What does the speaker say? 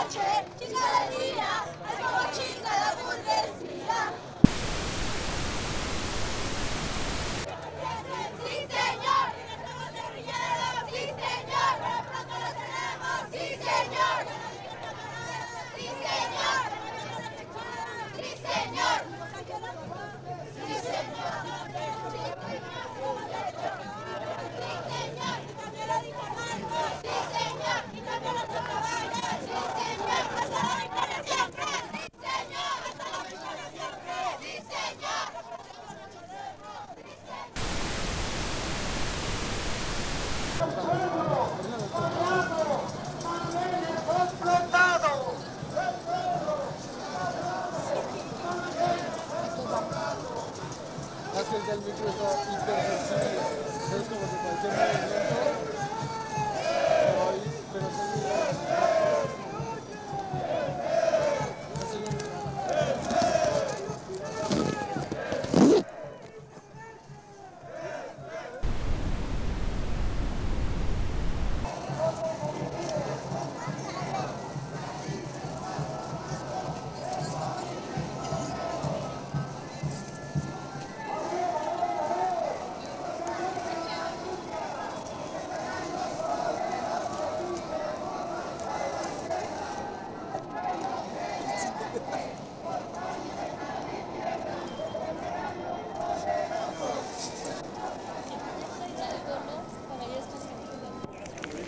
noche, chinga de día, es como chinga la burguesía. Sí, señor, somos guerrilleros, sí, señor, pero pronto lo tenemos, sí, señor. Sí, señor. Sí, señor. Sí, señor. Es que el del micro está hipersensible, entonces como que cualquier movimiento